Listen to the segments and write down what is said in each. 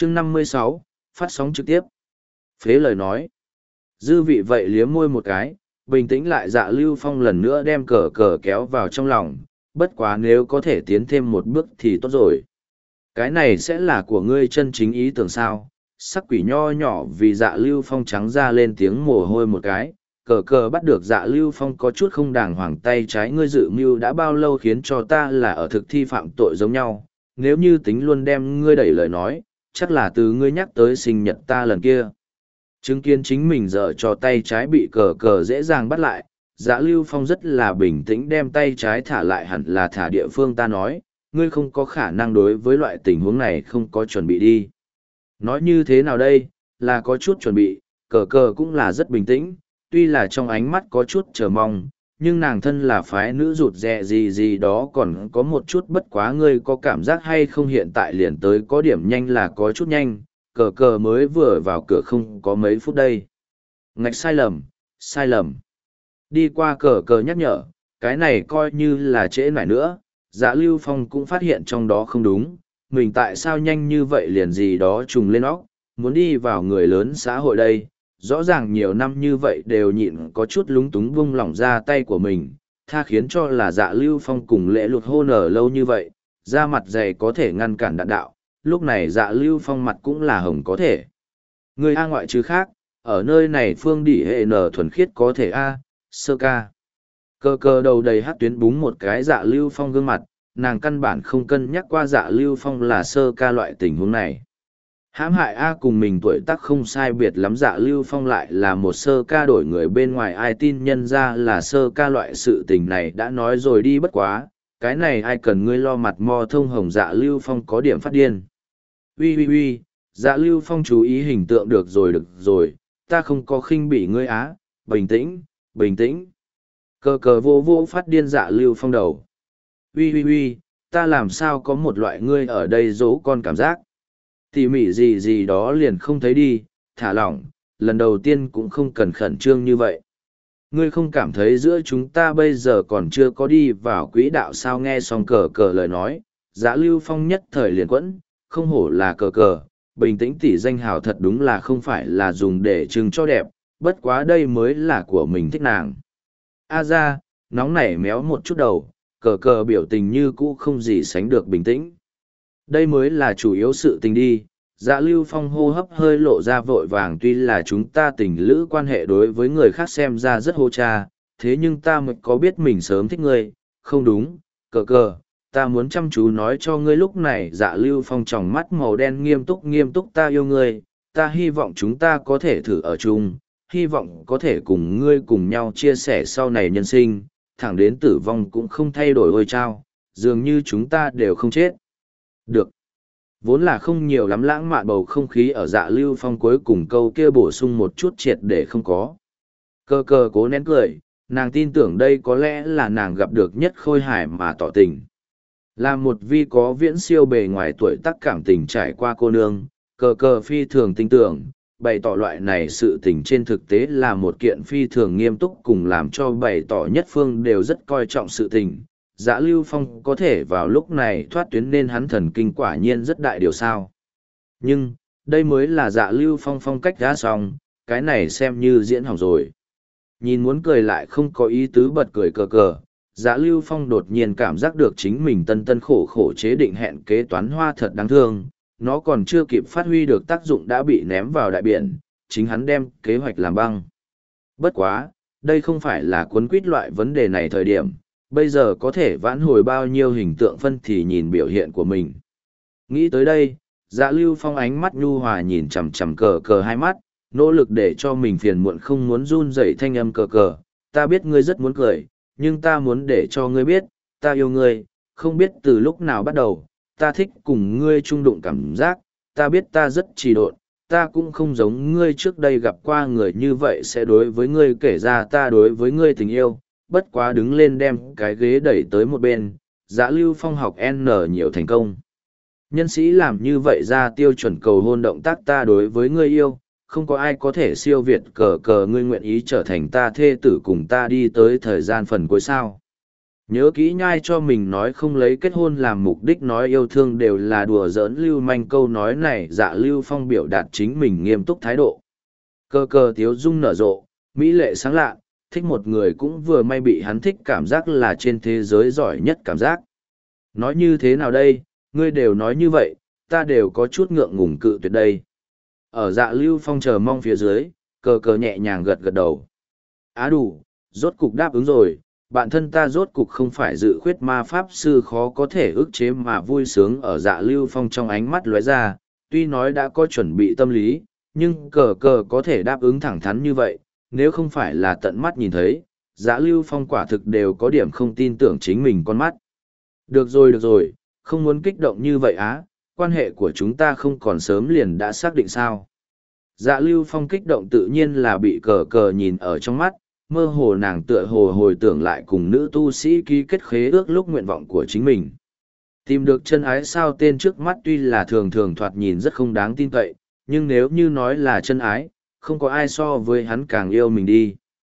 chương 56, phát sóng trực tiếp. Phế lời nói. Dư vị vậy liếm môi một cái, bình tĩnh lại Dạ Lưu Phong lần nữa đem cờ cờ kéo vào trong lòng, bất quá nếu có thể tiến thêm một bước thì tốt rồi. Cái này sẽ là của ngươi chân chính ý tưởng sao? Sắc quỷ nho nhỏ vì Dạ Lưu Phong trắng ra lên tiếng mồ hôi một cái, cờ cờ bắt được Dạ Lưu Phong có chút không đàng hoàng, tay trái ngươi dự mưu đã bao lâu khiến cho ta là ở thực thi phạm tội giống nhau, nếu như tính luôn đem ngươi đẩy lời nói, chắc là từ ngươi nhắc tới sinh nhật ta lần kia. Chứng kiến chính mình dở cho tay trái bị cờ cờ dễ dàng bắt lại, Dạ Lưu Phong rất là bình tĩnh đem tay trái thả lại, hẳn là thả địa phương ta nói, ngươi không có khả năng đối với loại tình huống này không có chuẩn bị đi. Nói như thế nào đây, là có chút chuẩn bị, cờ cờ cũng là rất bình tĩnh, tuy là trong ánh mắt có chút chờ mong, nhưng nàng thân là phái nữ rụt rè gì gì đó còn có một chút bất quá, ngươi có cảm giác hay không hiện tại liền tới có điểm nhanh là có chút nhanh, cờ cờ mới vừa vào cửa không có mấy phút đây. Ngạch sai lầm, sai lầm. Đi qua cờ cờ nhắc nhở, cái này coi như là trễ nải nữa, Dạ Lưu Phong cũng phát hiện trong đó không đúng, mình tại sao nhanh như vậy liền gì đó trùng lên óc, muốn đi vào người lớn xã hội đây, rõ ràng nhiều năm như vậy đều nhịn có chút lúng túng vung lỏng ra tay của mình, tha khiến cho là Dạ Lưu Phong cùng lễ lụt hôn ở lâu như vậy, da mặt dày có thể ngăn cản đạn đạo, lúc này Dạ Lưu Phong mặt cũng là hồng có thể. Người A ngoại trừ khác, ở nơi này phương đỉ hệ nở thuần khiết có thể A, sơ ca. Cờ cờ đầu đầy hát tuyến búng một cái Dạ Lưu Phong gương mặt, nàng căn bản không cân nhắc qua Dạ Lưu Phong là sơ ca loại tình huống này. Hãm hại A cùng mình tuổi tác không sai biệt lắm, Dạ Lưu Phong lại là một sơ ca, đổi người bên ngoài ai tin nhân ra là sơ ca loại sự tình này đã nói rồi đi, bất quá, cái này ai cần ngươi lo mặt mo thông hồng. Dạ Lưu Phong có điểm phát điên. Ui ui ui, Dạ Lưu Phong chú ý hình tượng, được rồi, ta không có khinh bỉ ngươi á, bình tĩnh, bình tĩnh. Cờ cờ vô vô phát điên Dạ Lưu Phong đầu. Ui ui ui, ta làm sao có một loại ngươi ở đây dỗ con cảm giác. Tỉ mỉ gì gì đó liền không thấy đi, thả lỏng, lần đầu tiên cũng không cần khẩn trương như vậy. Ngươi không cảm thấy giữa chúng ta bây giờ còn chưa có đi vào quỹ đạo sao? Nghe xong cờ cờ lời nói, Dạ Lưu Phong nhất thời liền quẫn, không hổ là cờ cờ, bình tĩnh tỉ danh hào thật đúng là không phải là dùng để trưng cho đẹp, bất quá đây mới là của mình thích nàng. A ra, nóng nảy méo một chút đầu, cờ cờ biểu tình như cũ không gì sánh được bình tĩnh. Đây mới là chủ yếu sự tình đi. Dạ Lưu Phong hô hấp hơi lộ ra vội vàng, tuy là chúng ta tình lữ quan hệ đối với người khác xem ra rất hô cha, thế nhưng ta mới có biết mình sớm thích ngươi, không đúng, cờ cờ, ta muốn chăm chú nói cho ngươi lúc này. Dạ Lưu Phong tròng mắt màu đen nghiêm túc, ta yêu ngươi, ta hy vọng chúng ta có thể thử ở chung, hy vọng có thể cùng ngươi cùng nhau chia sẻ sau này nhân sinh, thẳng đến tử vong cũng không thay đổi ôi chao, dường như chúng ta đều không chết. Được. Vốn là không nhiều lắm lãng mạn bầu không khí ở Dạ Lưu Phong cuối cùng câu kia bổ sung một chút triệt để không có. Cờ cờ cố nén cười, nàng tin tưởng đây có lẽ là nàng gặp được nhất khôi hài mà tỏ tình. Là một vi có viễn siêu bề ngoài tuổi tác cảm tình trải qua cô nương, cờ cờ phi thường tin tưởng, bày tỏ loại này sự tình trên thực tế là một kiện phi thường nghiêm túc cùng làm cho bày tỏ nhất phương đều rất coi trọng sự tình. Dạ Lưu Phong có thể vào lúc này thoát tuyến nên hắn thần kinh quả nhiên rất đại điều sao. Nhưng, đây mới là Dạ Lưu Phong phong cách đã xong, cái này xem như diễn hỏng rồi. Nhìn muốn cười lại không có ý tứ bật cười cờ cờ, Dạ Lưu Phong đột nhiên cảm giác được chính mình tân khổ chế định hẹn kế toán hoa thật đáng thương, nó còn chưa kịp phát huy được tác dụng đã bị ném vào đại biển, chính hắn đem kế hoạch làm băng. Bất quá, đây không phải là cuốn quýt loại vấn đề này thời điểm, bây giờ có thể vãn hồi bao nhiêu hình tượng phân thì nhìn biểu hiện của mình. Nghĩ tới đây, Dạ Lưu Phong ánh mắt nhu hòa nhìn chằm chằm cờ cờ hai mắt, nỗ lực để cho mình phiền muộn không muốn run rẩy thanh âm cờ cờ, ta biết ngươi rất muốn cười, nhưng ta muốn để cho ngươi biết, ta yêu ngươi, không biết từ lúc nào bắt đầu, ta thích cùng ngươi chung đụng cảm giác, ta biết ta rất trì độn, ta cũng không giống ngươi trước đây gặp qua người như vậy sẽ đối với ngươi kể ra ta đối với ngươi tình yêu, bất quá đứng lên đem cái ghế đẩy tới một bên, Dạ Lưu Phong học N nhiều thành công. Nhân sĩ làm như vậy ra tiêu chuẩn cầu hôn động tác, ta đối với ngươi yêu, không có ai có thể siêu việt cờ cờ, ngươi nguyện ý trở thành ta thê tử cùng ta đi tới thời gian phần cuối sao. Nhớ kỹ nhai cho mình nói không lấy kết hôn làm mục đích nói yêu thương đều là đùa giỡn lưu manh câu nói này Dạ Lưu Phong biểu đạt chính mình nghiêm túc thái độ. Cơ cơ tiếu dung nở rộ, mỹ lệ sáng lạ, thích một người cũng vừa may bị hắn thích cảm giác là trên thế giới giỏi nhất cảm giác. Nói như thế nào đây, ngươi đều nói như vậy, ta đều có chút ngượng ngùng cự tuyệt đây. Ở Dạ Lưu Phong chờ mong phía dưới, cơ cơ nhẹ nhàng gật gật đầu. Á đủ, rốt cục đáp ứng rồi, bản thân ta rốt cục không phải dự khuyết ma pháp sư khó có thể ức chế mà vui sướng ở Dạ Lưu Phong trong ánh mắt lóe ra, tuy nói đã có chuẩn bị tâm lý, nhưng cờ cờ có thể đáp ứng thẳng thắn như vậy, nếu không phải là tận mắt nhìn thấy, Dạ Lưu Phong quả thực đều có điểm không tin tưởng chính mình con mắt. Được rồi, không muốn kích động như vậy á, quan hệ của chúng ta không còn sớm liền đã xác định sao. Dạ Lưu Phong kích động tự nhiên là bị cờ cờ nhìn ở trong mắt, mơ hồ nàng tựa hồ hồi tưởng lại cùng nữ tu sĩ ký kết khế ước lúc nguyện vọng của chính mình. Tìm được chân ái sao tên trước mắt tuy là thường thường thoạt nhìn rất không đáng tin cậy, nhưng nếu như nói là chân ái, không có ai so với hắn càng yêu mình đi.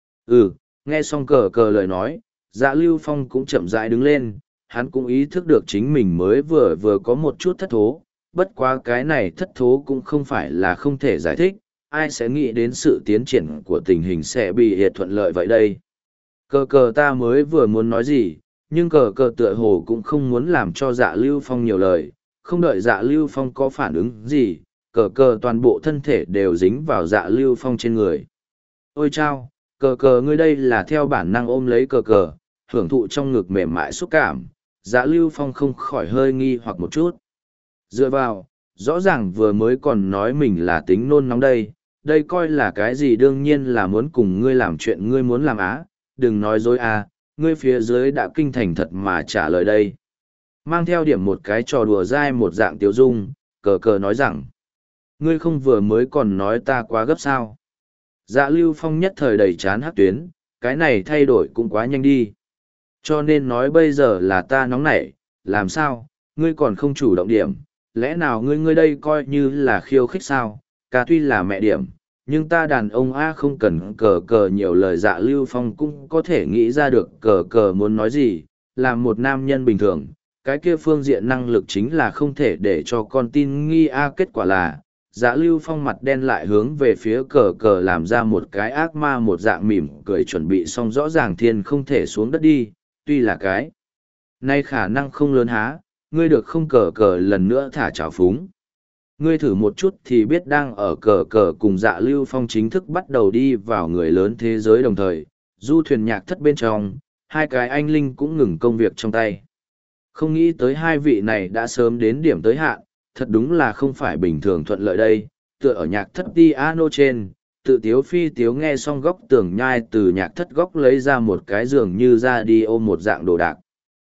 Nghe xong cờ cờ lời nói, Dạ Lưu Phong cũng chậm rãi đứng lên, hắn cũng ý thức được chính mình mới vừa có một chút thất thố, bất quá cái này thất thố cũng không phải là không thể giải thích, ai sẽ nghĩ đến sự tiến triển của tình hình sẽ bị hiệt thuận lợi vậy đây. Cờ cờ ta mới vừa muốn nói gì, nhưng cờ cờ tựa hồ cũng không muốn làm cho Dạ Lưu Phong nhiều lời, không đợi Dạ Lưu Phong có phản ứng gì, cờ cờ toàn bộ thân thể đều dính vào Dạ Lưu Phong trên người. Ôi chao, cờ cờ ngươi đây là theo bản năng ôm lấy cờ cờ, hưởng thụ trong ngực mềm mại xúc cảm, Dạ Lưu Phong không khỏi hơi nghi hoặc một chút. Dựa vào, rõ ràng vừa mới còn nói mình là tính nôn nóng đây coi là cái gì đương nhiên là muốn cùng ngươi làm chuyện ngươi muốn làm á, đừng nói dối à, ngươi phía dưới đã kinh thành thật mà trả lời đây. Mang theo điểm một cái trò đùa dai một dạng tiêu dung, cờ cờ nói rằng, ngươi không vừa mới còn nói ta quá gấp sao. Dạ Lưu Phong nhất thời đầy chán hát tuyến, cái này thay đổi cũng quá nhanh đi. Cho nên nói bây giờ là ta nóng nảy, làm sao, ngươi còn không chủ động điểm, lẽ nào ngươi đây coi như là khiêu khích sao, ca tuy là mẹ điểm, nhưng ta đàn ông A không cần cờ cờ nhiều lời. Dạ Lưu Phong cũng có thể nghĩ ra được cờ cờ muốn nói gì, là một nam nhân bình thường, cái kia phương diện năng lực chính là không thể để cho con tin nghi A. Kết quả là, Dạ Lưu Phong mặt đen lại hướng về phía cờ cờ làm ra một cái ác ma một dạng mỉm cười chuẩn bị xong rõ ràng thiên không thể xuống đất đi, tuy là cái nay khả năng không lớn há, ngươi được không cờ cờ lần nữa thả trào phúng. Ngươi thử một chút thì biết đang ở cờ cờ cùng Dạ Lưu Phong chính thức bắt đầu đi vào người lớn thế giới đồng thời, du thuyền nhạc thất bên trong, hai cái anh linh cũng ngừng công việc trong tay. Không nghĩ tới hai vị này đã sớm đến điểm tới hạn, thật đúng là không phải bình thường thuận lợi đây, tựa ở nhạc thất piano trên, tự tiếu phi tiếu nghe xong góc tường nhai từ nhạc thất góc lấy ra một cái giường như ra đi ôm một dạng đồ đạc.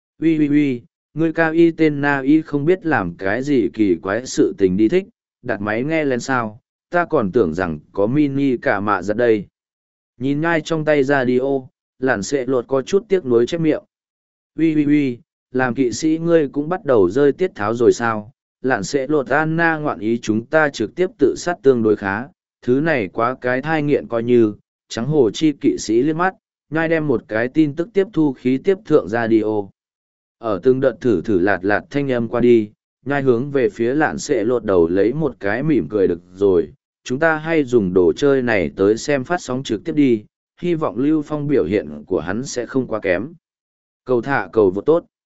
Ui, ngươi cao y tên na y không biết làm cái gì kỳ quái sự tình đi thích, đặt máy nghe lên sao, ta còn tưởng rằng có mini cả mạ giật đây. Nhìn nhai trong tay radio, lản xệ lột có chút tiếc nuối chép miệng. Ui, làm kỵ sĩ ngươi cũng bắt đầu rơi tiết tháo rồi sao, lạn sẽ lột Anna ngoạn ý chúng ta trực tiếp tự sát tương đối khá, thứ này quá cái thai nghiện coi như, trắng hồ chi kỵ sĩ liếc mắt, nhai đem một cái tin tức tiếp thu khí tiếp thượng radio. Ở từng đợt thử lạt thanh âm qua đi, nhai hướng về phía lạn sẽ lột đầu lấy một cái mỉm cười được rồi, chúng ta hay dùng đồ chơi này tới xem phát sóng trực tiếp đi, hy vọng Lưu Phong biểu hiện của hắn sẽ không quá kém. Cầu thả cầu vô tốt.